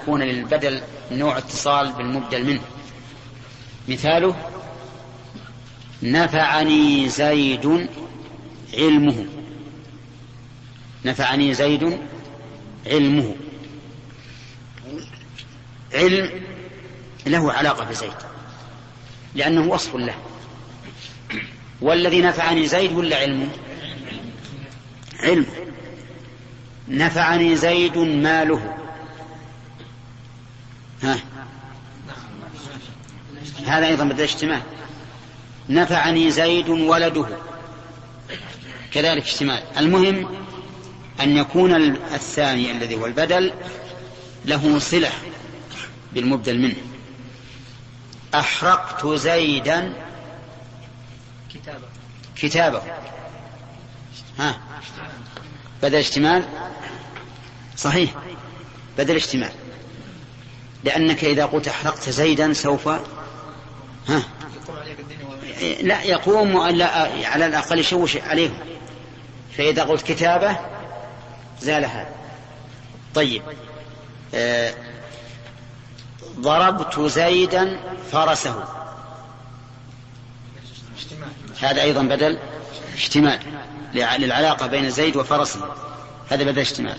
يكون للبدل نوع اتصال بالمبدل منه. مثاله: نفعني زيد علمه. نفعني زيد علمه. علم له علاقة بزيد لأنه وصف له. والذي نفعني زيد ولا علمه؟ علمه. نفعني زيد ماله. هذا أيضا بدل اشتمال. نفعني زيد ولده، كذلك اشتمال. المهم أن يكون الثاني الذي هو البدل له صلة بالمبدل منه. أحرقت زيدا كتابه. بدل اشتمال صحيح، بدل اشتمال، لأنك إذا قلت أحرقت زيدا سوف لا يقوم على الأقل يشوش عليهم، فإذا قلت كتابه زال هذا. طيب، ضربت زيدا فرسه. هذا أيضا بدل اشتمال للعلاقة بين زيد وفرسه، هذا بدل اشتمال.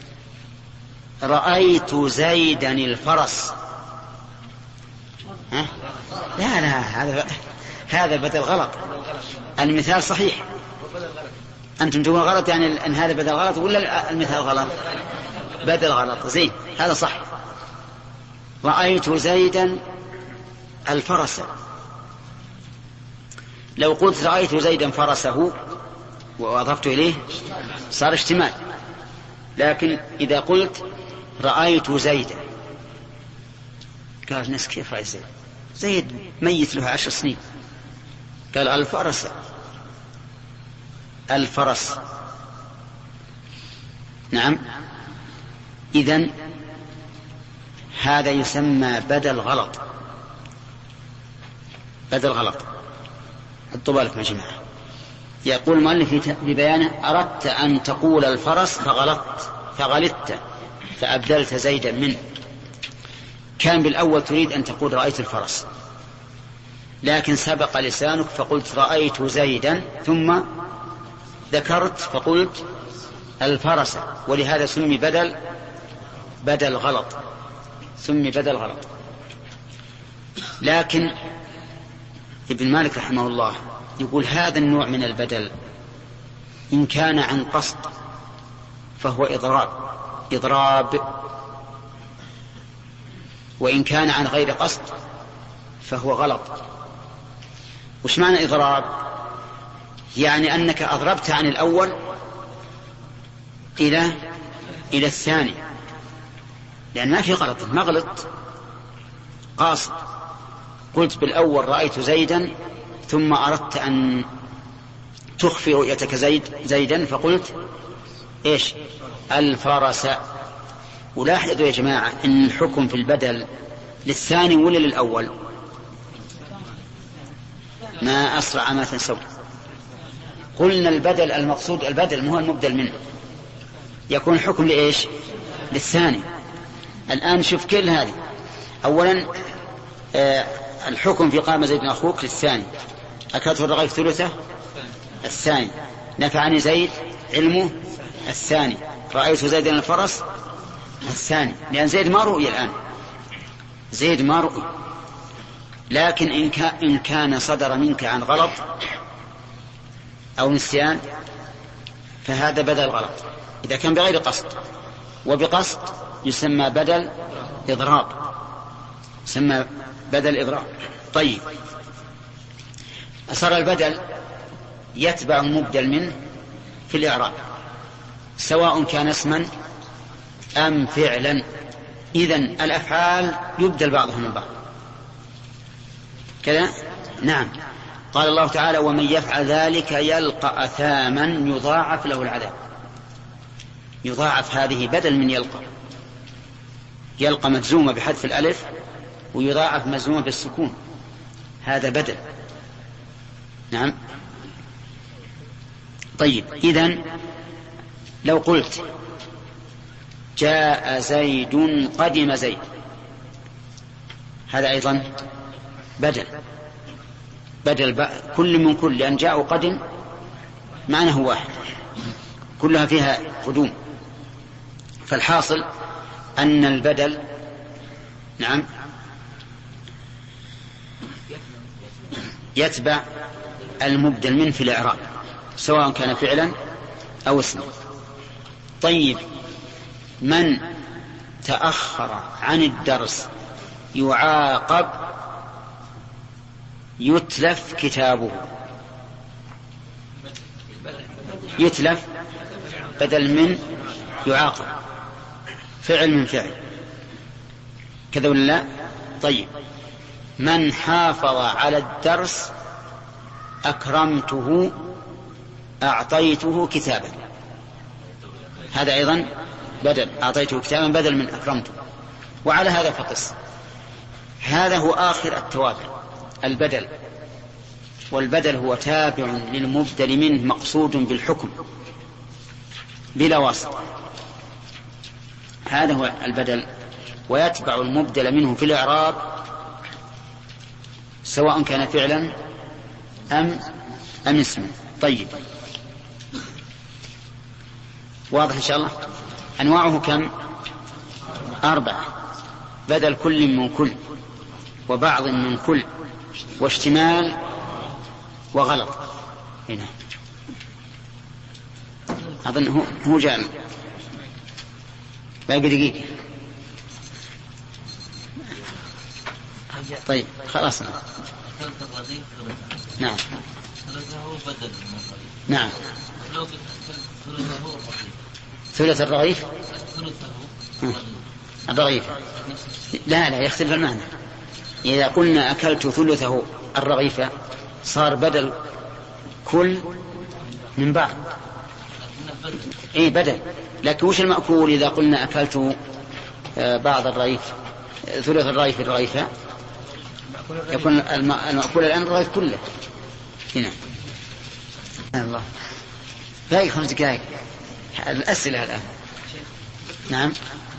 رأيت زيدا الفرس. لا هذا بدل غلط. المثال صحيح، أنتم تقولون غلط، يعني أن هذا بدل غلط ولا المثال غلط؟ بدل غلط. زين، هذا صح. رأيت زيدا الفرس. لو قلت رأيت زيدا فرسه وأضفت إليه صار اشتمال. لكن إذا قلت رأيت زيدا، قال الناس كيف رأيت زيد ميت له 10 سنين. قال الفرس. نعم. إذن هذا يسمى بدل غلط. بدل غلط. حطوا بالكم يا جماعة. يقول المؤلف في بيانه: أردت أن تقول الفرس فغلطت فأبدلت زيدا منه. كان بالأول تريد أن تقول رأيت الفرس، لكن سبق لسانك فقلت رأيت زيدا، ثم ذكرت فقلت الفرس، ولهذا سمي بدل غلط. سمي بدل غلط. لكن ابن مالك رحمه الله يقول هذا النوع من البدل إن كان عن قصد فهو إضراب، وإن كان عن غير قصد فهو غلط. وش معنى إضراب؟ يعني أنك أضربت عن الأول إلى الثاني، لأن ما في غلط، ما غلط قاصد. قلت بالأول رأيت زيدا، ثم أردت أن تخفي رؤيتك زيدا فقلت إيش؟ الفرس. ولاحظوا يا جماعة أن الحكم في البدل للثاني ولا للأول؟ ما أسرع ما تنسون. قلنا البدل المقصود البدل مو المبدل منه، يكون الحكم لإيش؟ للثاني. الآن شوف كل هذه. أولا الحكم في قام زيد أخوك للثاني. أكلت الرغيف ثلثه الثاني. نفعني زيد علمه الثاني. رأيت زيدا الفرس الثاني، لأن زيد ما رؤي الآن، زيد ما رؤي. لكن إن كان صدر منك عن غلط أو نسيان فهذا بدل غلط. إذا كان بغير قصد، وبقصد يسمى بدل إضراب. يسمى بدل إضراب. طيب، صار البدل يتبع المبدل منه في الإعراب سواء كان اسما أم فعلا. إذن الأفعال يبدل بعضها من بعض كذا. نعم. قال الله تعالى: ومن يفعل ذلك يلقى أثاما يضاعف له العذاب. يضاعف هذه بدل من يلقى مجزومة بحذف الألف، ويضاعف مجزومة بالسكون، هذا بدل. نعم. طيب، إذن لو قلت جاء زيد قدم زيد، هذا أيضا بدل كل من كل، لأن جاء وقدم معناه واحد، كلها فيها قدوم. فالحاصل أن البدل نعم يتبع المبدل منه في الإعراب سواء كان فعلا أو اسما. طيب، من تأخر عن الدرس يعاقب يتلف كتابه. يتلف بدل من يعاقب، فعل من فعل، كذا ولا لا؟ طيب، من حافظ على الدرس أكرمته أعطيته كتابا، هذا أيضا بدل، أعطيته كتابا بدل من أكرمته. وعلى هذا فقس. هذا هو آخر التوابع، البدل. والبدل هو تابع للمبدل منه مقصود بالحكم بلا واسطة، هذا هو البدل. ويتبع المبدل منه في الإعراب سواء كان فعلا أم اسما. طيب، واضح إن شاء الله؟ أنواعه كم؟ 4: بدل كل من كل، وبعض من كل، واشتمال، وغلط. هنا أظن هو جامع. باقي دقيقة. طيب خلاص. نعم نعم. ثلث الرغيف. الرغيف لا يختلف المعنى. إذا قلنا أكلت ثلثه الرغيف صار بدل كل من بعض. بدل. لكن وش المأكول إذا قلنا أكلت بعض الرغيف، ثلث الرغيف الرغيفة، يكون المأكول الآن الرغيف كله. هنا الله باقي 5 دقائق. الأسئلة الآن. نعم.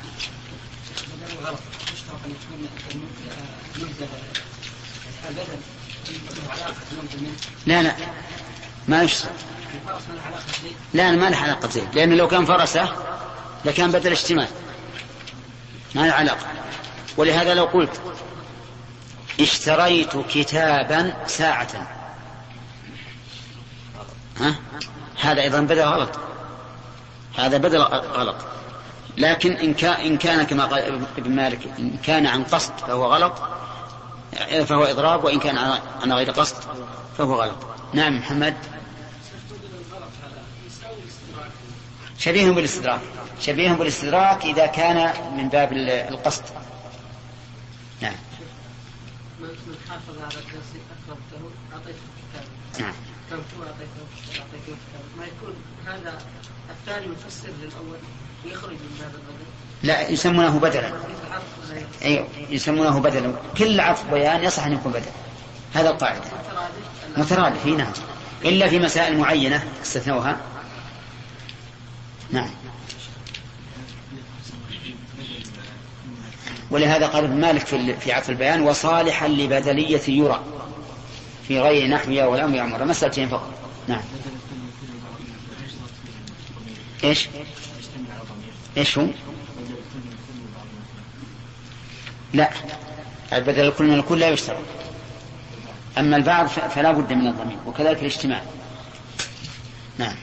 لا ما يشترط. لا ما له علاقة زين، لأنه لو كان فرسه لكان بدل اشتمال، ما له علاقة. ولهذا لو قلت اشتريت كتابا ساعة، هذا أيضا بدل غلط، هذا بدل غلط. لكن إن كان كما قال ابن مالك، إن كان عن قصد فهو غلط، فهو إضراب، وإن كان عن غير قصد فهو غلط. نعم محمد. شبيه بالاستدراك إذا كان من باب القصد. نعم. من حافظ على الدرس أكرمته أعطيته كتابا. نعم. أكرمته أعطيته كتابا. ما يكون هذا الثاني مفسر للأول ويخرج من باب البدل؟ لا، يسمونه بدلا. أيوه، يسمونه بدلا. كل عطف بيان يصح أن يكون بدلا، هذا القاعدة. مترادف. نعم، إلا في مسائل معينة استثنوها. نعم. ولهذا قال ابن مالك في عطف البيان: وصالحا لبدلية يرى في غير نحوها والأمر يعمر. مسألتين فقط. نعم. ايش هو؟ لا، البدل الكل من الكل لا يشترط، أما البعض فلا بد من الضمير، وكذلك الاجتماع. نعم.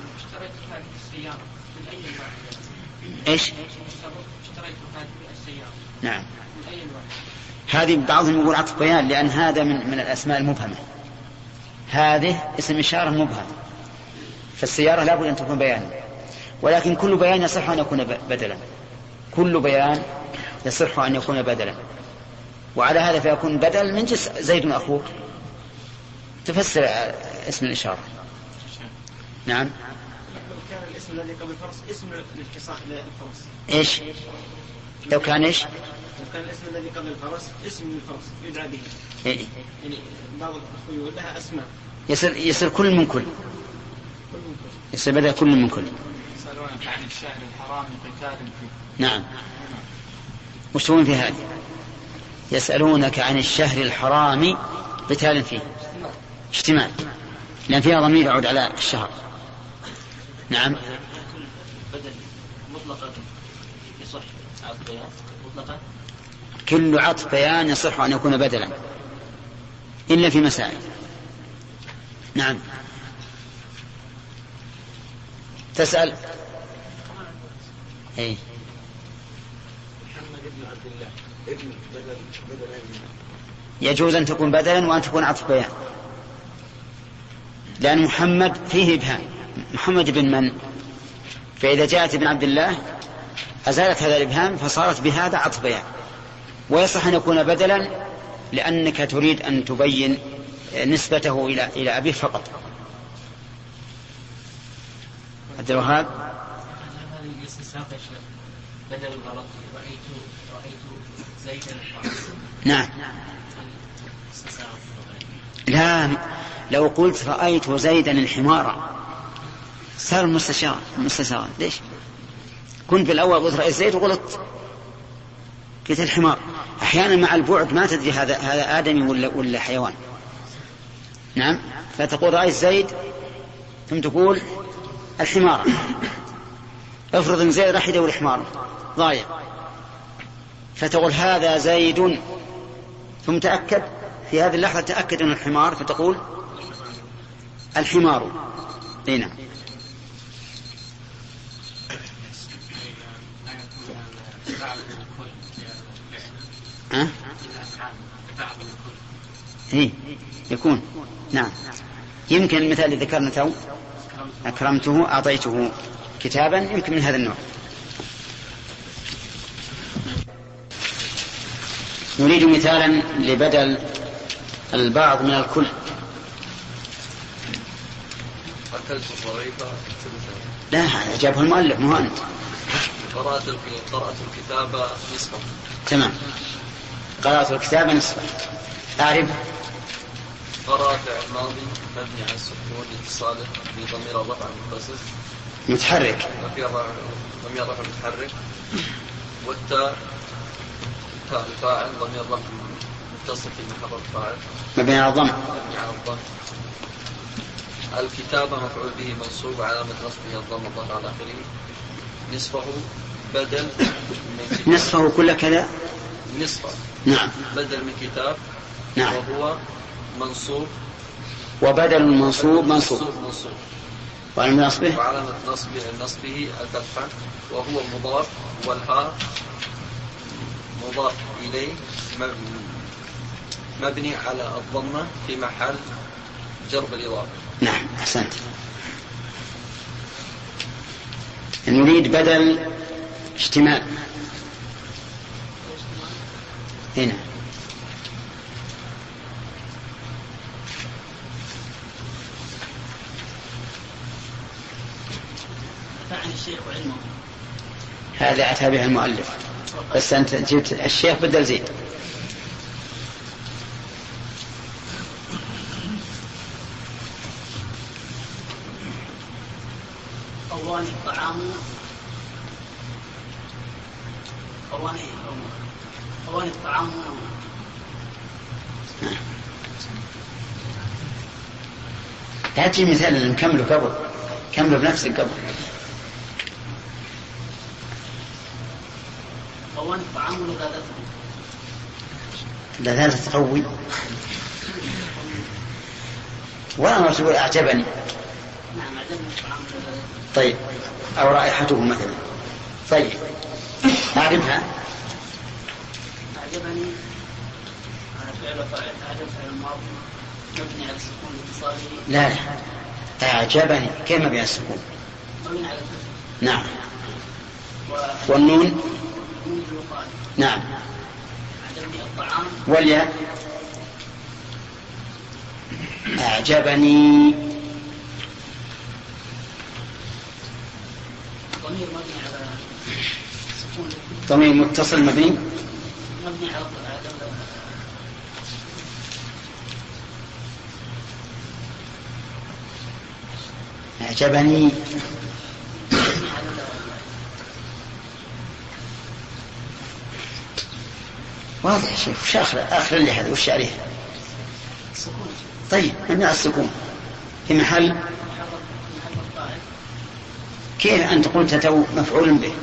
ايش؟ نعم. هذه بعضهم يقول عطف بيان، لأن هذا من الأسماء المبهمة، هذه اسم إشارة مبهم، فالسيارة لا بد أن تكون بيانا، ولكن كل بيان يصح أن يكون بدلا، كل بيان يصح أن يكون بدلا. وعلى هذا فيكون بدل من جنس زيد أخوك، تفسر اسم الإشارة. نعم. كان الاسم الذي قبل الفرس اسم للفرس. ايش؟ لو كان ايش؟ لو كان الاسم الذي قبل الفرس اسم للفرس يدعى به. يعني بعض الأخوة لها أسماء. يصير كل من كل. يصير بدل كل من كل. يسألونك عن الشهر الحرام قتال فيه. نعم. وش تقول في هذه؟ يسألونك عن الشهر الحرام قتال فيه. اشتمال، لأن فيها ضمير يعود على الشهر. نعم. بدل مطلقة يصح عطف بيان مطلقة. كل عطف بيان يصح أن يكون بدلا إلا في مسائل. نعم. تسأل. إيه. يجوز أن تكون بدلا وأن تكون عطف بيان، لأن محمد فيه إبهام. محمد بن من؟ فإذا جاءت ابن عبد الله أزالت هذا الإبهام فصارت بهذا عطف بيان. ويصح أن يكون بدلا لأنك تريد أن تبين نسبته إلى أبيه فقط. عبد الوهاب. بدل الغلط رأيت زيدا. نعم. لا، لو قلت رأيت زيدا الحمار صار مستشار. ليش؟ كنت بالأول قلت رأيت زيد وغلطت قلت الحمار. أحيانا مع البعد ما تدري هذا آدمي ولا حيوان. نعم. فتقول رأيت زيد ثم تقول الحمار. افرض ان زيد راح يدور حمار ضايع، فتقول هذا زيد، ثم تأكد في هذه اللحظة تأكد من الحمار فتقول الحمار. هنا يكون. نعم. يمكن المثال اللي ذكرنا تو أكرمته أعطيته كتابا، يمكن من هذا النوع. نريد مثالا لبدل البعض من الكل. لا، جابه المؤلف مو أنت. قرأت الكتاب نصفا. تمام. قرأت الكتاب نصفا. أعرف. قرأت الماضي مبني على السكون اتصاله بضمير الرفع المتصل متحرك. ضمير الرفع متحرك. والتاء الفاعل ضمير الرفع متصل في محل الفاعل مبني على الضم. الكتابة مفعول به منصوب علامة نصبه الضم الظاهر على آخره. نصفه بدل من نصفه كل كذا. نصفه. نعم. بدل من كتاب. نعم. وهو منصوب. وبدل المنصوب منصوب. وعلامة نصبه الفتحة. وهو مضاف، والهاء مضاف إليه مبني على الضمة في محل جر بالإضافة. نعم، أحسنت. نريد بدل اشتمال. هنا هذا أتى به المؤلف، بس أنت جبت الشيخ بدل زيد. أواني الطعام أواني الطعام. لا تجي مثال اللي نكمله قبل، كمله بنفسك قبل. أواني الطعام ولذاذته. لذاذة تقوي. وأنا تقول أعجبني. نعم، أعجبني الطعام. طيب، أو رائحته مثلا. طيب، أعرفها. أعجبني فعل فاعل. أعجب فعل الماضي مبني على السكون اتصاله. لا، أعجبني كيف مبني على السكون؟ مبني على الفتح. نعم. والنون. نون الوقاية. نعم. أعجبني الطعام. والياء. أعجبني. ضمير مبني على السكون. ضمير متصل مبني على أعجبني. واضح شيخ. وش آخر اللي هذا وش عليه؟ طيب ممنوع السكون في محل. كيف أنت قلت تو مفعول به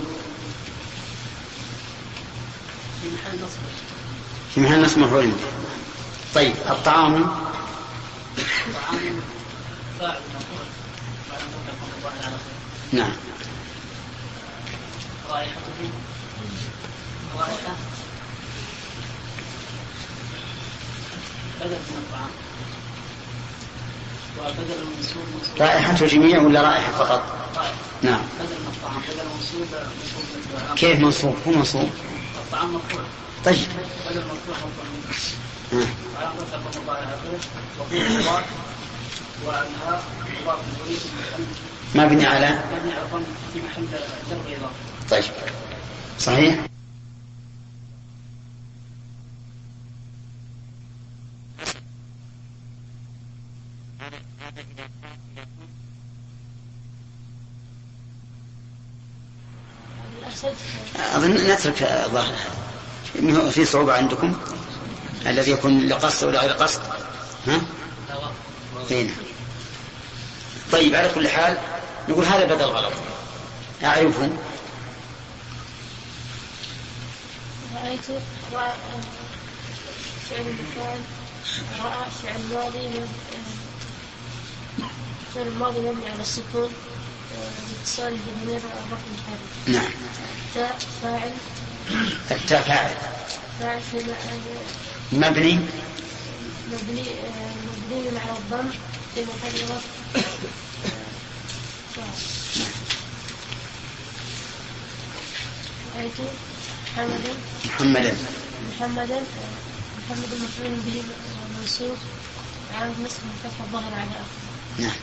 في محل نصب مفعول به. طيب الطعام نعم. رائحة جميع ولا رائحة فقط؟ نعم. كيف منصوب؟ هو منصوب. الطعام مرفوع. طيب. بدل مرفوع مبني على في محل جر إضافة. طيب صحيح. أظن نترك الظاهر إنه في صعوبة عندكم الذي يكون لقصد ولا غير قصد. ها؟ هنا. طيب على كل حال نقول هذا بدل غلط. أعرفه. رأيت فعل المفعول رأى فعل الماضي مبني على السكون اتصال بالضمير الرفع الحرف. نعم. تاء فاعل. التاء فاعل. فاعل مبني على الضم في محل رفع. رأيت محمدا مفعول به منصوب على نصب الفتح الظاهر على آخره. نعم.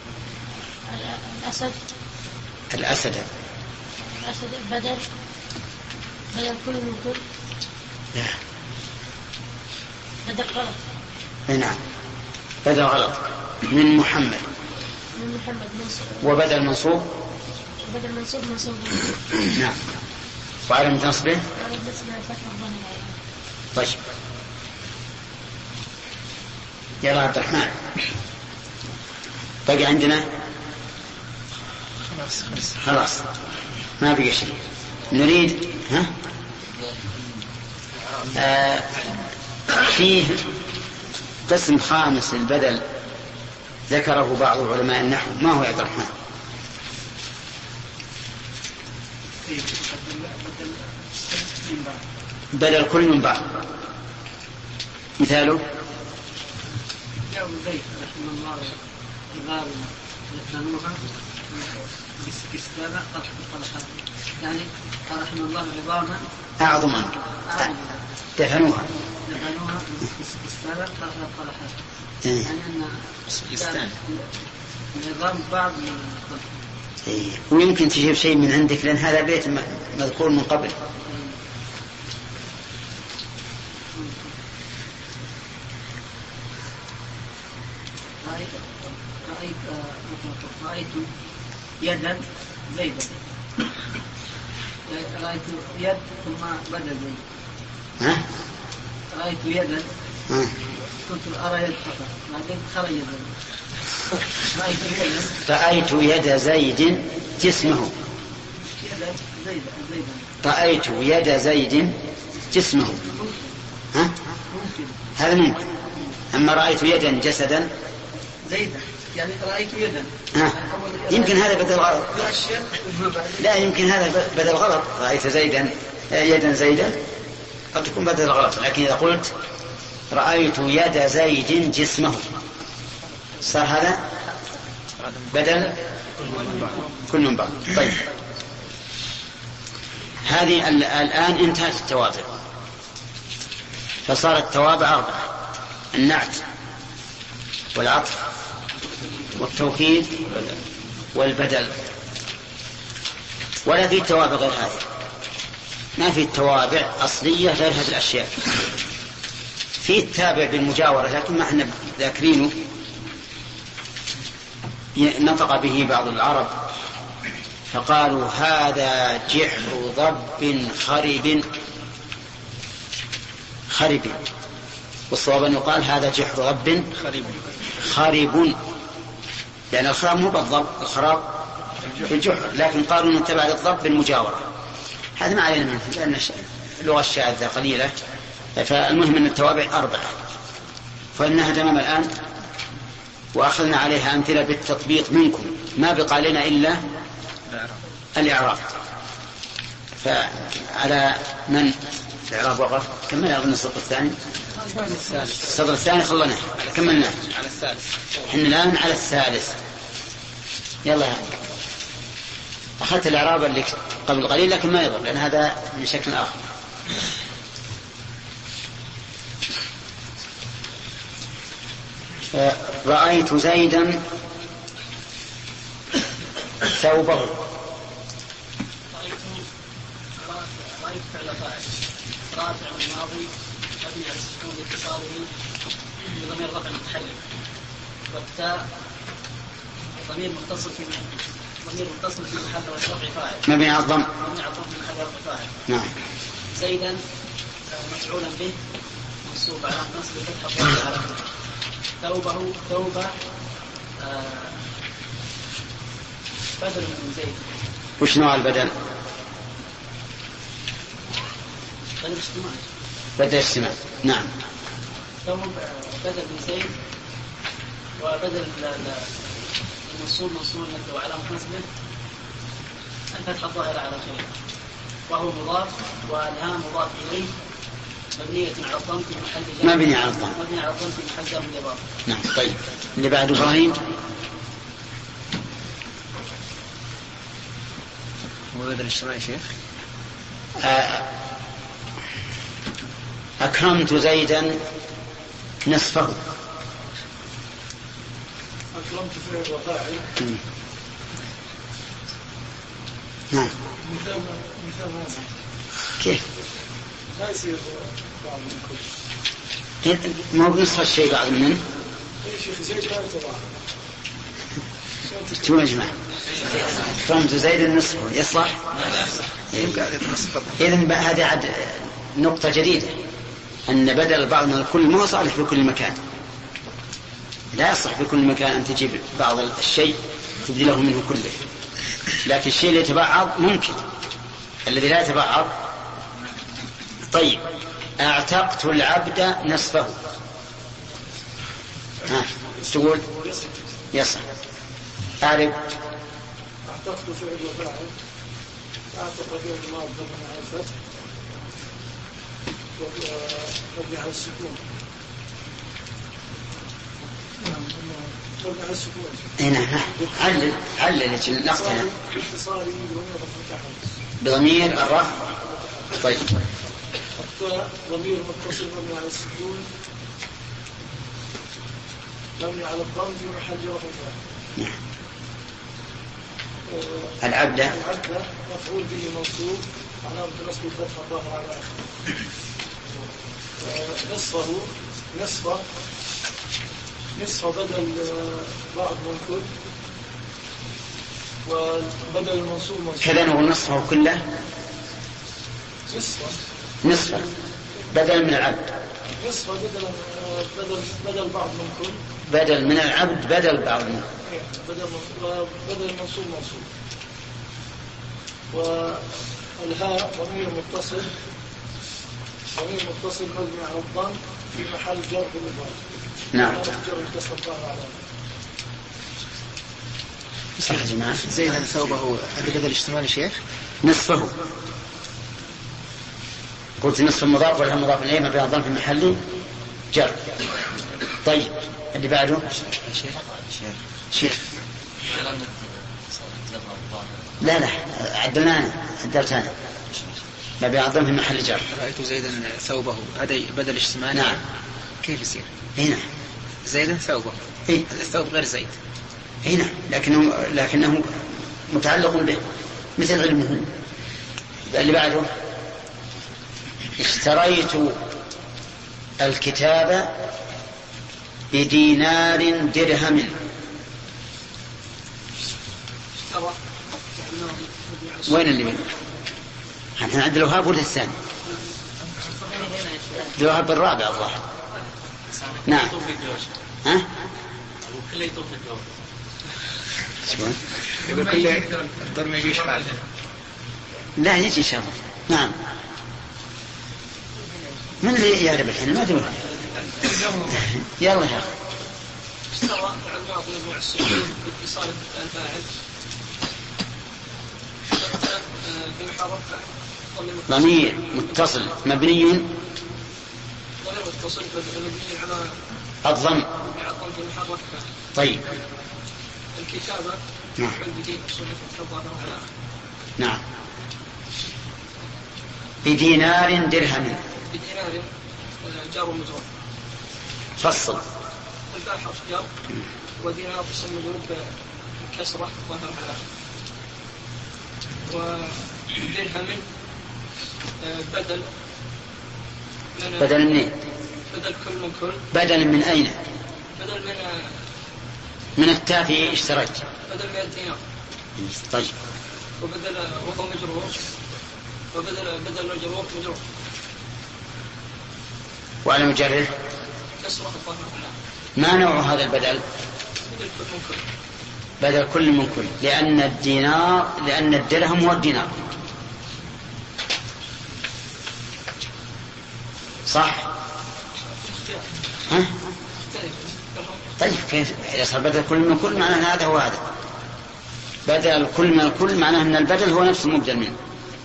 الأسد بدل كل من كل. نعم. بدل غلط. نعم بدل غلط من محمد منصوب. وبدل منصوب. منصوب. نعم. وعلامة نصبه الفتح الظاهر على آخره. طيب يا عبد الرحمن باقي عندنا خلاص ما بقي شيء. نريد فيه قسم خامس البدل ذكره بعض علماء النحو. ما هو يا عبد الرحمن؟ بدل كل من بعض. مثاله يعني رحم الله عظاما أعظم دفنوها باستكستانا طرح الطلحات. يعني أن النظام بعض من الخلق. ويمكن تجيب شيء من عندك لأن هذا بيت مذكور من قبل. رأيت يدا زيدا. رأيت يد ثم بدل زيد. رأيت يدا كنت أرى يد فقط بعدين خرج زيد. رأيت يد زيد جسمه. رأيت يد زيد جسمه. هذا ممكن. أما رأيت يدا جسدا زيدا يعني رأيت يدا. يمكن هذا بدل غلط. لا يمكن هذا بدل غلط. رأيت زيدا يدا زيدا قد تكون بدل غلط. لكن إذا قلت رأيت يد زيد جسمه صار هذا بدل كل من بعض. طيب هذه الآن انتهت التوابع فصارت التوابع 4: النعت والعطف والتوكيد والبدل. ولا في التوابع غير هذه. ما في التوابع أصلية غير هذه الأشياء. في التابع بالمجاورة لكن ما احنا ذاكرينه. نطق به بعض العرب فقالوا هذا جحر ضب خرب. خرب، والصواب أن يقال هذا جحر رب خرب، لأن الخراب مو بالضب، الخراب في الجحر، لكن قارون اتبع للضب بالمجاورة. هذا ما علينا منه لأن اللغة الشاذة قليلة. فالمهم أن التوابع 4، فإنها تمام الآن، وأخذنا عليها أمثلة بالتطبيق منكم، ما بقى لنا إلا الإعراب. فعلى من الإعراب وقف؟ كملنا أظن السطر الثاني، السطر الثاني خلنا كملناه على الثالث. إحنا الآن على الثالث. يلا أخذت الإعراب اللي قبل قليل، لكن ما يضر لأن هذا من شكل آخر. رأيت زيدا ثوبه. رأيت فعل فاعل رافع الماضي مبني على السكون لاتصاله بضمير رفع متحرك، والتاء ضمير متصل في محل رفع فاعل مبني على الضم في محل رفع فاعل. نعم. زيدا مفعولا به منصوب على نصب الفتحة الظاهرة على آخره. ثوبه بدل من زيد. وش نوع البدل؟ بدل اجتماع. نعم. ثوب بدل من زيد، وبدل المنصوب منصوب وعلامة نصبه الفتحة الظاهرة على آخره، وهو مضاف، والهام مضاف إليه مبنية على الضم في محل جر. مبني على الضم في محل جر بالإضافة. نعم. طيب اللي بعد إبراهيم. وبدل الاجتماع يا شيخ. أكرمت زيدا نصفه. أكرمت فعل وفاعل. نعم. مثال كيف؟ لا يصير بعض من كل. ما هو بنصف الشيء بعض منه. يا شيخ زيد لا يتضاعف. شو يا جماعة؟ أكرمت زيدا نصفه يصلح؟ إذن هذه عاد نقطة جديدة، أن بدل البعض من الكل ما هو صالح في كل مكان. لا يصلح في كل مكان أن تجيب بعض الشيء تبدله منه كله، لكن الشيء اللي يتبعض ممكن، الذي لا يتبعض. طيب اعتقت العبد نصفه. تقول يصح. أعرف. اعتقت فعل وفاعل، اعتق فعل الماضي مبني على الفتح مبني على السكون. مبني على السكون. هنا علل اللقطة هنا اتصالي بضمير الرفع. طيب التاء ضمير متصل مبني على السكون مبني على الضم في محل جر فاعل. العبد مفعول به منصوب علامة نصب الفتحة الظاهرة على آخره. نصف بدل بعض منكر، وبدل المنصوب كذا نقول نصفه كله. نصف بدل من العبد. نصف بدل بعض منكر. بدل من العبد بدل بعض منكر. بدل المنصوب منصوب. والهاء ضمير متصل مبني على الضم في محل جر بالإضافة. نعم. صح يا جماعة. زي هذا ثوبه هذا بدل الاجتماع يا شيخ. نصفه قلت نصف المضاف والهم مضاف إليه مبني على الضم في محل جر. طيب اللي بعده شيخ. لا عدلت أنا مبني على الضم في محل جر. رأيت زيدا ثوبه هذا بدل اجتماع. نعم. كيف يصير؟ هنا زيدا ثوبه. الثوب غير زيد. هنا لكنه متعلق به مثل علمه. اللي بعده اشتريت الكتاب بدينار درهم. وين اللي من؟ احنا عندنا الوهاب ولا الثاني؟ ذهب بالرابع الظاهر. نعم. ها؟ يقول كل الضر ما يجيش بعد. لا يجي إن شاء الله. نعم. من اللي يعرف الحين ما دون. يلا يا أخي. استوى على الماضي مع السكون باتصال الفاعل في محل ضمير متصل مبني ضمير متصل مبني على الضم. في محل. طيب. الكتابة نعم. نعم. بدينار درهم. بدينار جار ومجرور. فصل. الباء حرف جر ودينار اسم مجرور بكسرة ظهر على. ودرهم بدل منين؟ بدل كل من كل. بدل من أين؟ بدل من التافه اشتريت. بدل من الدينار. طيب. وبدل وهو مجرور وبدل مجرور مجرور. وعلى مجرر كسرة الظهر على. ما نوع هذا البدل؟ بدل كل من كل. بدل كل من كل لأن الدرهم هو الدينار. صح؟ ها؟ طيب كيف يصير بدل كل من كل؟ معناه هذا هو هذا. بدل كل من الكل معناه أن البدل هو نفس المبدل منه.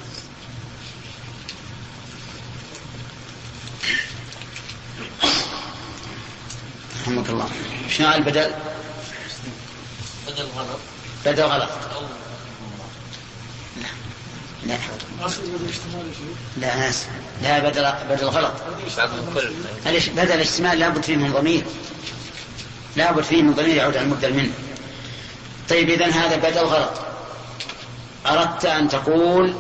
رحمك الله. شنو البدل؟ بدل غلط. لا ناس لا بدل غلط. بدل الاشتمال لابد فيه من ضمير، لابد فيه من ضمير يعود على المبدل منه. طيب إذن هذا بدل غلط. أردت أن تقول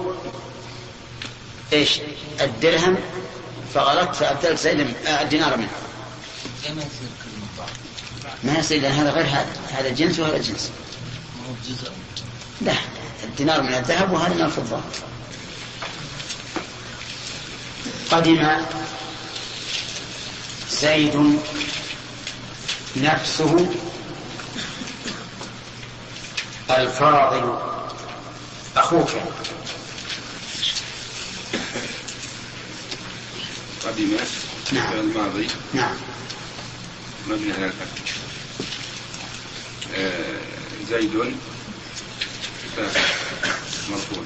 إيش الدرهم فغلط فأبدلت زي الدينار منه. ما يصير لأن هذا غير هذا جنس وهذا جنس. لا الدينار من الذهب وهذا من الفضة. قدم زيد نفسه الفاضل أخوك. قدم. نعم. الماضي. نعم. مبني على الفتح. زيد مرفوع.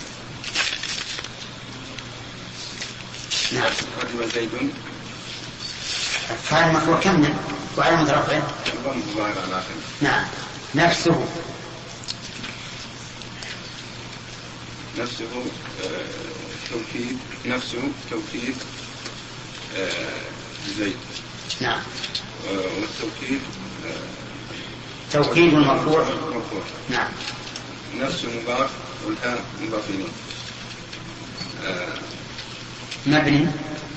نعم. قدم زيد. فاعل مرفوع كمل وعلامة رفعه الضم الظاهر على آخره. نعم. نفسه توكيد. نفسه توكيد زيد. نعم. والتوكيد توكيد مرفوع. نعم. نفس مضاف والهاء مضاف إليه. مبني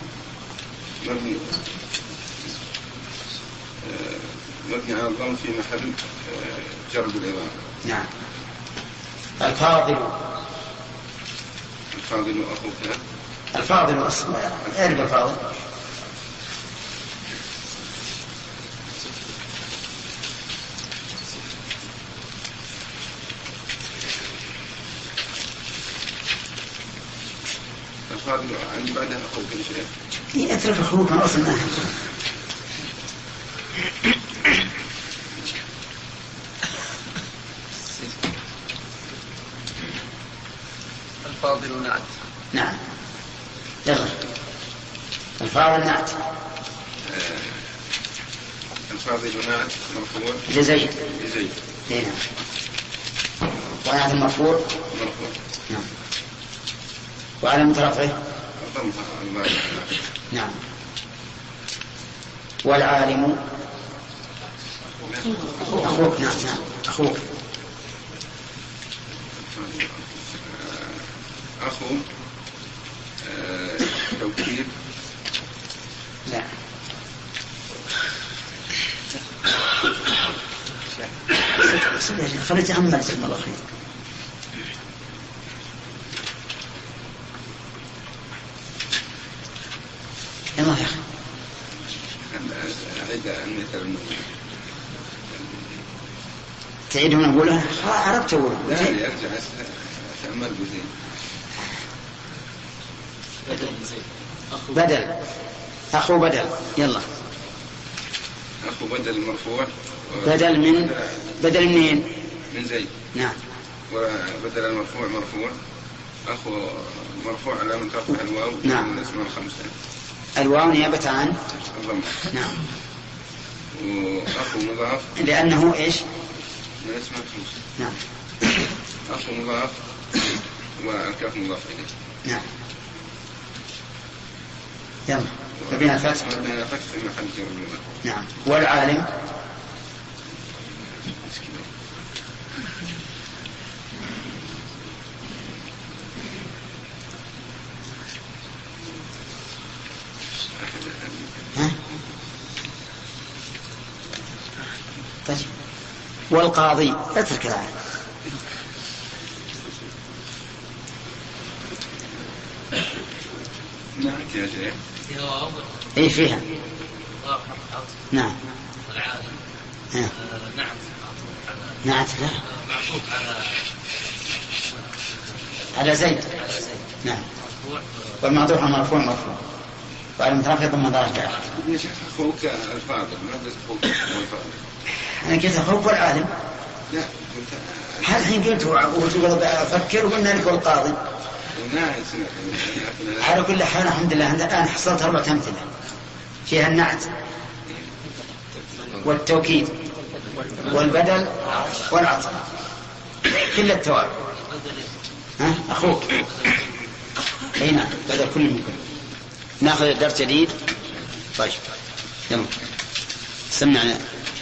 على الضم في محل جر بالإضافة. نعم. الفاضل أخوك. الفاضل اعرف الفاضل. الفاضل عندي بعدها أخوك شيء. اترك أخوك ما أصل معه. الفاضل نعت. نعم. يلا. الفاضل نعت. الفاضل نعت مرفوع. لزيد. نعم. ونعت المرفوع. مرفوع. نعم. وعلامة رفعه. نعم. والعالم أخوك. نعم. أخوك. أخو توكيد. لا خليت أمل سلم الله خير. يلا يا أخي. المثل تعيدهم أقولها عرفت أقولها لا يرجع أتأمل بزين. بدل أخو بدل يلا أخو بدل مرفوع بدل منين؟ من زيد. نعم. وبدل المرفوع مرفوع أخو مرفوع على من ترفع الواو. نعم. من الأسماء الخمسة الواو نيابة عن الضمة. نعم. وأخو مضاف لأنه إيش؟ من الأسماء الخمسة. نعم. أخو مضاف والكاف مضاف إليه. نعم. يلا فبنا فتح. فبنا فتح في محل جر المضاف. نعم. والعالم طيب. والقاضي اترك العالم. نعم يا شيخ. اي فيها. نعم. والعالم. نعم لا. معطوف على زيد. نعم. والمعطوف على مرفوع وعلى مترفع ضمن درجة. يا شيخ أخوك الفاضل ما قلت أخوك الفاضل. أنا قلت أخوك والعالم. لا هذا الحين قلت وتقول أفكر وقلنا لك والقاضي. على كل حال الحمد لله الآن حصلت 4 أمثلة فيها النعت والتوكيد والبدل والعطف كل التوابع. أخوك هنا بدل كل من كل. ناخذ درس جديد. طيب يلا سمعنا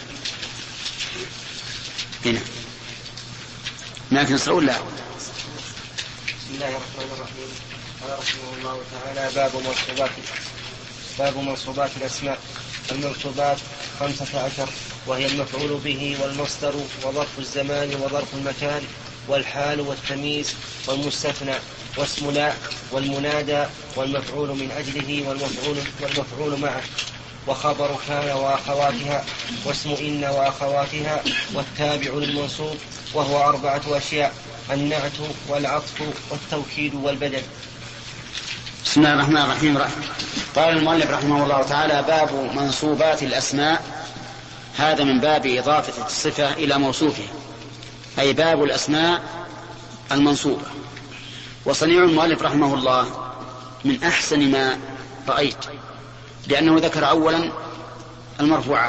هنا لكن نصرون لا. بسم الله الرحمن الرحيم. قال رحمه الله تعالى باب منصوبات الأسماء. المنصوبات 15 وهي المفعول به والمصدر وظرف الزمان وظرف المكان والحال والتمييز والمستثنى واسم لا والمنادى والمفعول من أجله والمفعول معه وخبر كان وأخواتها واسم إن وأخواتها والتابع للمنصوب وهو 4 أشياء: النعت والعطف والتوكيد والبدل. بسم الله الرحمن الرحيم. قال المؤلف رحمه الله تعالى باب منصوبات الأسماء. هذا من باب إضافة الصفة إلى موصوفها، أي باب الأسماء المنصوبة. وصنيع المؤلف رحمه الله من أحسن ما رأيت، لأنه ذكر أولا المرفوعات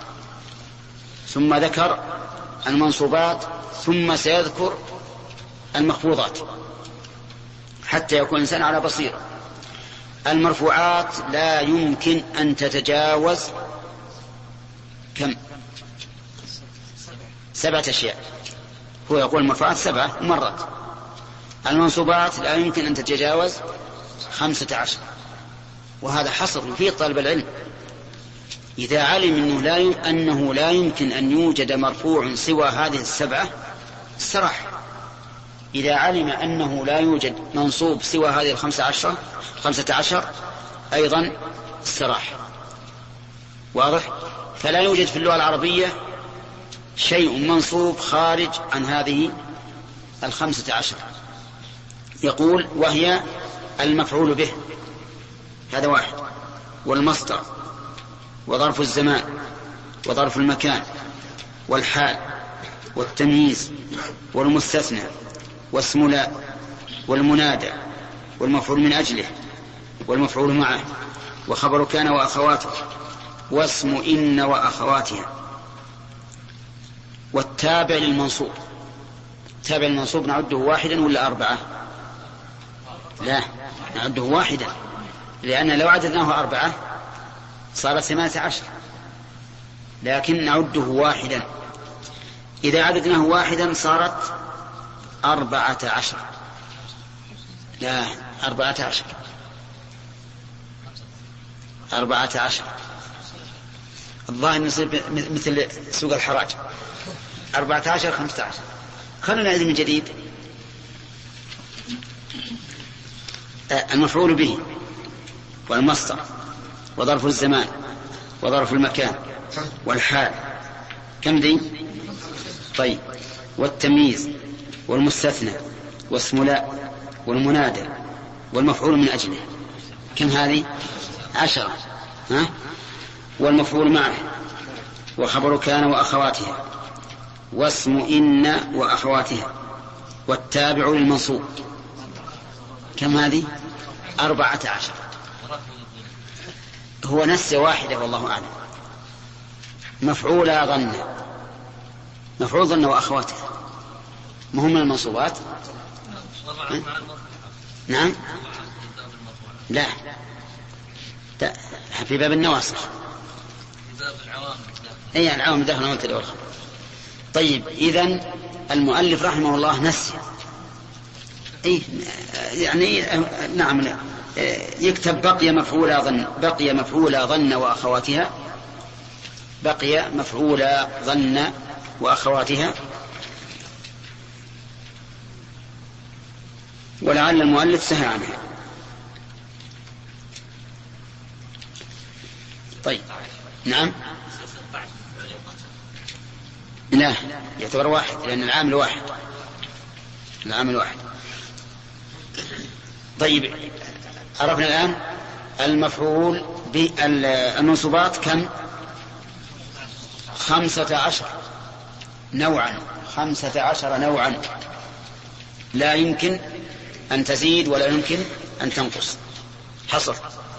ثم ذكر المنصوبات ثم سيذكر المخفوضات حتى يكون الإنسان على بصيرة. المرفوعات لا يمكن أن تتجاوز كم؟ 7 أشياء. هو يقول المرفوعات 7 مرات. المنصوبات لا يمكن أن تتجاوز 15. وهذا حصر في طالب العلم إذا علم أنه لا يمكن أن يوجد مرفوع سوى هذه 7 استراح. إذا علم أنه لا يوجد منصوب سوى هذه 15 أيضا استراح. واضح؟ فلا يوجد في اللغة العربية شيء منصوب خارج عن هذه 15. يقول وهي المفعول به، هذا واحد، والمصدر وظرف الزمان وظرف المكان والحال والتمييز والمستثنى واسم لا والمنادى والمفعول من أجله والمفعول معه وخبر كان وأخواته واسم إن وأخواتها والتابع للمنصوب. تابع المنصوب نعده 1 ولا 4؟ لا، نعده 1، لأن لو عددناه 4 صارت 18، لكن نعده 1. إذا عددناه 1 صارت 14. لا، 14 الظاهر يصير مثل سوق الحراج 14 15. خلونا نعيد من جديد. المفعول به والمصدر وظرف الزمان وظرف المكان والحال. كم ذي؟ طيب، والتمييز والمستثنى واسم لا والمنادى والمفعول من أجله. كم هذه؟ 10. والمفعول معه وخبر كان وأخواتها واسم إن وأخواتها والتابع للمنصوب. كم هذه؟ 14. هو نسي واحدة والله أعلم. مفعول ظن، مفعول ظن وأخواتها ما هم من المنصوبات؟ نعم، لا في باب النواصخ. أي العوام داخل المبتدأ والخبر. طيب، إذن المؤلف رحمه الله نسي، يعني نعم، يكتب بقي مفعول ظن وأخواتها، بقي مفعول ظن وأخواتها. ولعل المؤلف سهى عنها. طيب، نعم، لا يعتبر واحد لأن العامل واحد. طيب، عرفنا الآن المفعول بالمنصوبات كم؟ 15 نوعا، 15 نوعا، لا يمكن أن تزيد ولا يمكن أن تنقص، حصر.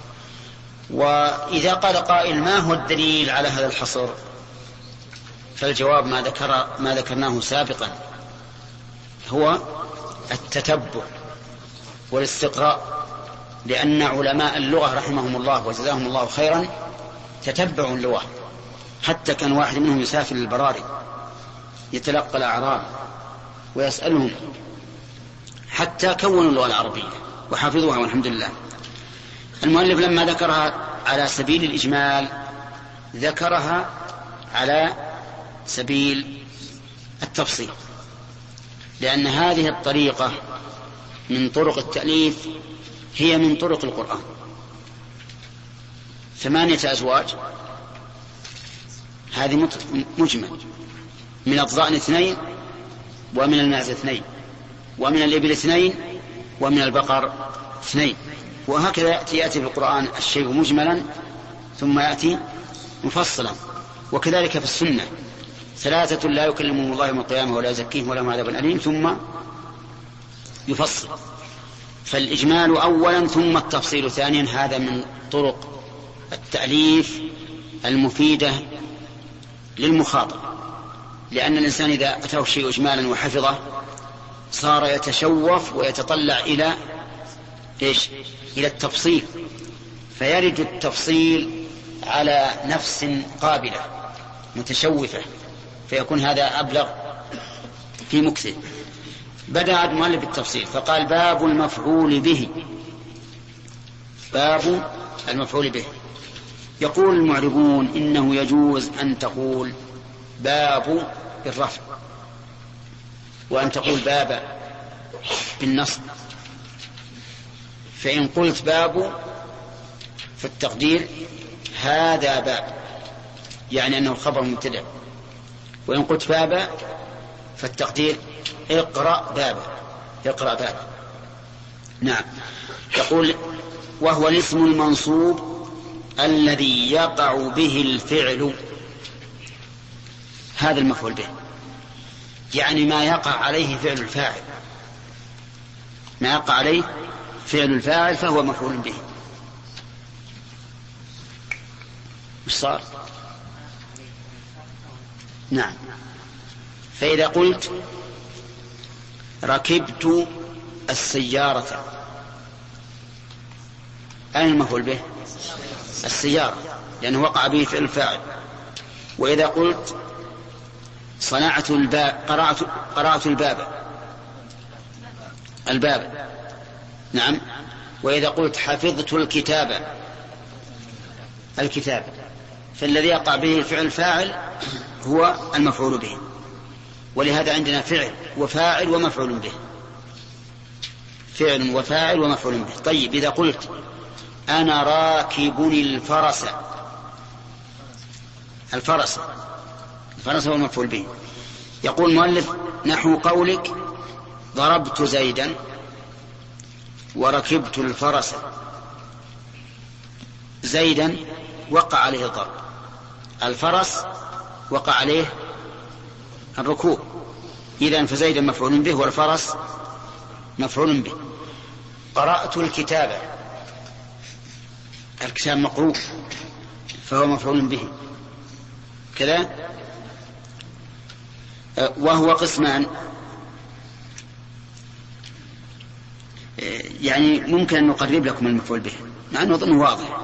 وإذا قال قائل ما هو الدليل على هذا الحصر؟ فالجواب ما ذكرناه سابقا، هو التتبع والاستقراء، لأن علماء اللغة رحمهم الله وجزاهم الله خيرا تتبعوا اللغة، حتى كان واحد منهم يسافر للبراري يتلقى الأعراب ويسألهم حتى كونوا اللغة العربية وحفظوها والحمد لله. المؤلف لما ذكرها على سبيل الإجمال ذكرها على سبيل التفصيل، لأن هذه الطريقة من طرق التأليف هي من طرق القرآن. 8 أزواج، هذه مجمل، من الضأن 2 ومن الماعز 2 ومن الإبل 2 ومن البقر 2، وهكذا يأتي في القرآن الشيء مجملا ثم يأتي مفصلا. وكذلك في السنة 3 لا يكلمهم الله يوم القيامة ولا يزكيهم ولهم عذاب أليم، ثم يفصل. فالإجمال أولا ثم التفصيل ثانيا، هذا من طرق التأليف المفيدة للمخاطب، لأن الإنسان إذا أتاه الشيء إجمالا وحفظه صار يتشوف ويتطلع إلى التفصيل، فيرد التفصيل على نفس قابلة متشوفة، فيكون هذا أبلغ في مكثه. بدأ المؤلف بالتفصيل فقال باب المفعول به. باب المفعول به. يقول المعربون إنه يجوز أن تقول باب بالرفع وأن تقول باب بالنصب. فإن قلت باب فالتقدير هذا باب، يعني أنه خبر مبتدأ. وإن قلت باب فالتقدير اقرأ بابا، اقرأ بابا. نعم. يقول وهو الاسم المنصوب الذي يقع به الفعل، هذا المفعول به، يعني ما يقع عليه فعل الفاعل، ما يقع عليه فعل الفاعل فهو مفعول به. مش صار؟ نعم. فإذا قلت ركبت السيارة، أين المفعول به؟ السيارة، لأنه وقع به فعل الفاعل. وإذا قلت صنعت الباب، قرأت الباب، نعم. وإذا قلت حفظت الكتاب، فالذي يقع به فعل الفاعل هو المفعول به. ولهذا عندنا فعل وفاعل ومفعول به، فعل وفاعل ومفعول به. طيب إذا قلت أنا راكب الفرس، الفرس هو المفعول به. يقول المؤلف نحو قولك ضربت زيدا وركبت الفرس. زيدا وقع عليه الضرب، الفرس وقع عليه الركوب، إذن فزيدا مفعول به والفرس مفعول به. قرأت الكتاب، الكتاب مقروء فهو مفعول به كذا. وهو قسمان، يعني ممكن أن نقرب لكم المفعول به مع أنه أظنه واضح.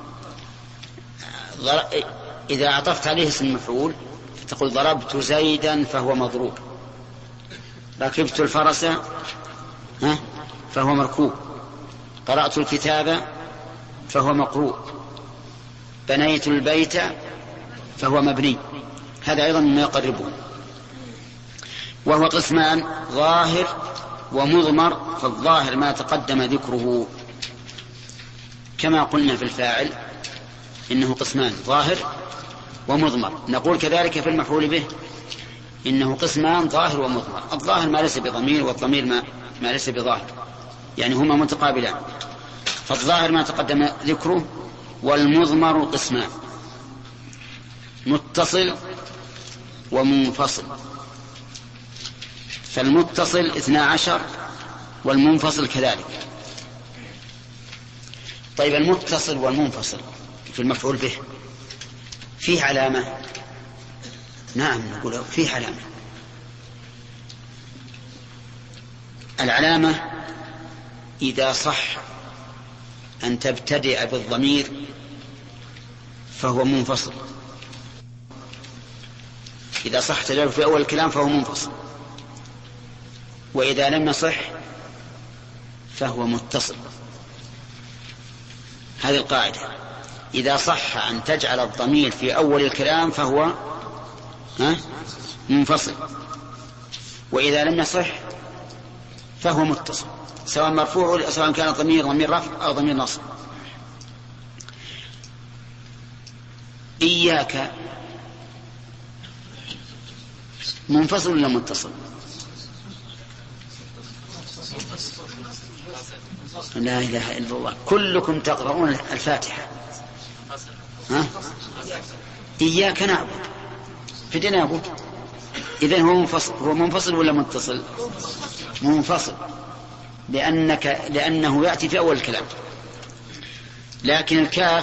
إذا عطفت عليه اسم المفعول فتقول ضربت زيدا فهو مضروب، ركبت الفرس فهو مركوب، قرأت الكتاب فهو مقروء، بنيت البيت فهو مبني. هذا أيضا مما يقربه. وهو قسمان ظاهر ومضمر، فالظاهر ما تقدم ذكره كما قلنا في الفاعل إنه قسمان ظاهر ومضمر. نقول كذلك في المفعول به إنه قسمان ظاهر ومضمر. الظاهر ما ليس بضمير والضمير ما ليس بظاهر، يعني هما متقابلان. فالظاهر ما تقدم ذكره، والمضمر قسمان متصل ومنفصل. فالمتصل 12 والمنفصل كذلك. طيب المتصل والمنفصل في المفعول به فيه علامة؟ نعم نقول فيه علامة. العلامة إذا صح أن تبتدئ بالضمير فهو منفصل، إذا صح تجعله في أول الكلام فهو منفصل، وإذا لم يصح فهو متصل. هذه القاعدة، إذا صح أن تجعل الضمير في أول الكلام فهو منفصل، وإذا لم يصح فهو متصل، سواء مرفوع سواء كان ضمير رفع أو ضمير نصب. إياك منفصل ولا متصل؟ لا إله إلا الله، كلكم تقرؤون الفاتحة. إياك نعبد فدنا أبوك. إذن هو منفصل ولا متصل؟ منفصل، لأنه يأتي في أول الكلام. لكن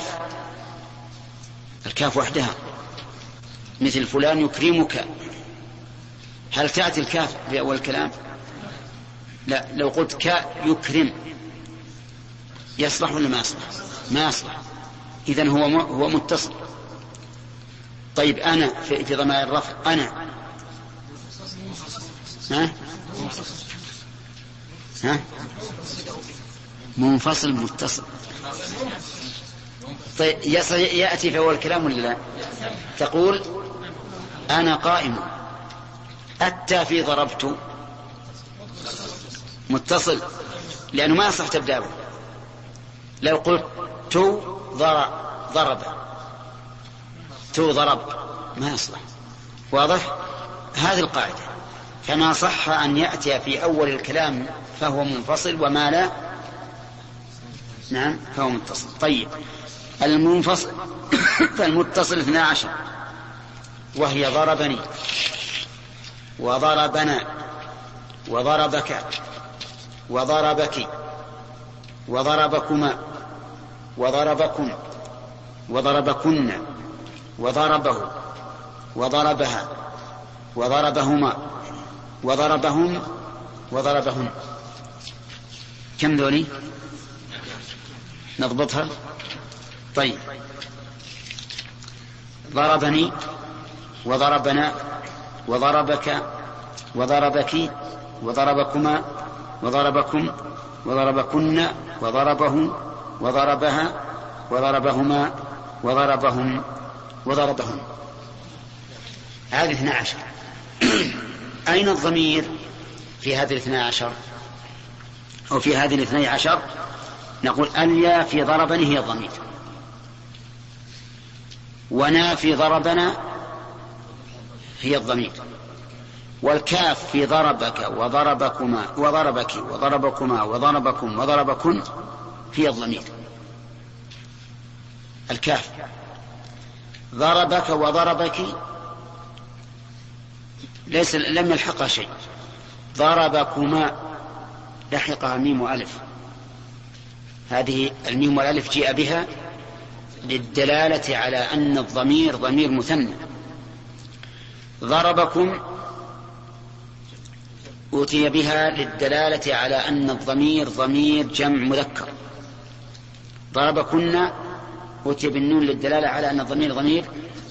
الكاف وحدها مثل فلان يكرمك، هل تأتي الكاف في أول الكلام؟ لا. لو قلت يكرم يصلح ولا ما يصلح؟ ما يصلح. إذن هو متصل. طيب أنا في ضمائر الرفع أنا منفصل متصل. طيب يأتي في أول الكلام ولا لا؟ تقول أنا قائم. أتى في ضربت متصل لأنه ما يصح تبدأ. لو قلت ضرب ما يصلح. واضح؟ هذه القاعدة. فما صح أن يأتي في أول الكلام فهو منفصل، وما لا فهو متصل. طيب المنفصل فالمتصل 12، وهي ضربني وضربنا وضربك وضربك وضربكما وضربكم وضربكن وضربه وضربها وضربهما وضربهم وضربهن. كم ذولي؟ نضبطها. طيب ضربني وضربنا وضربك وضربك وضربكما وضربكم وضربكن وضربه وضربها وضربهما وضربهم وضربهم. هذه 12. أين الضمير في هذه 12 أو في هذه 12؟ نقول اليا في ضربني هي الضمير، ونافي ضربنا هي الضمير، والكاف في ضربك وضربكما وضربك وضربكما وضربكم وضربكن هي الضمير. الكاف ضربك وضربك لم يلحقها شيء، ضربكما لحقها ميم وألف، هذه الميم والألف جاء بها للدلالة على أن الضمير ضمير مثنى. ضربكم أوتي بها للدلالة على أن الضمير ضمير جمع مذكر. ضربكن أوتي بالنون للدلالة على أن الضمير ضمير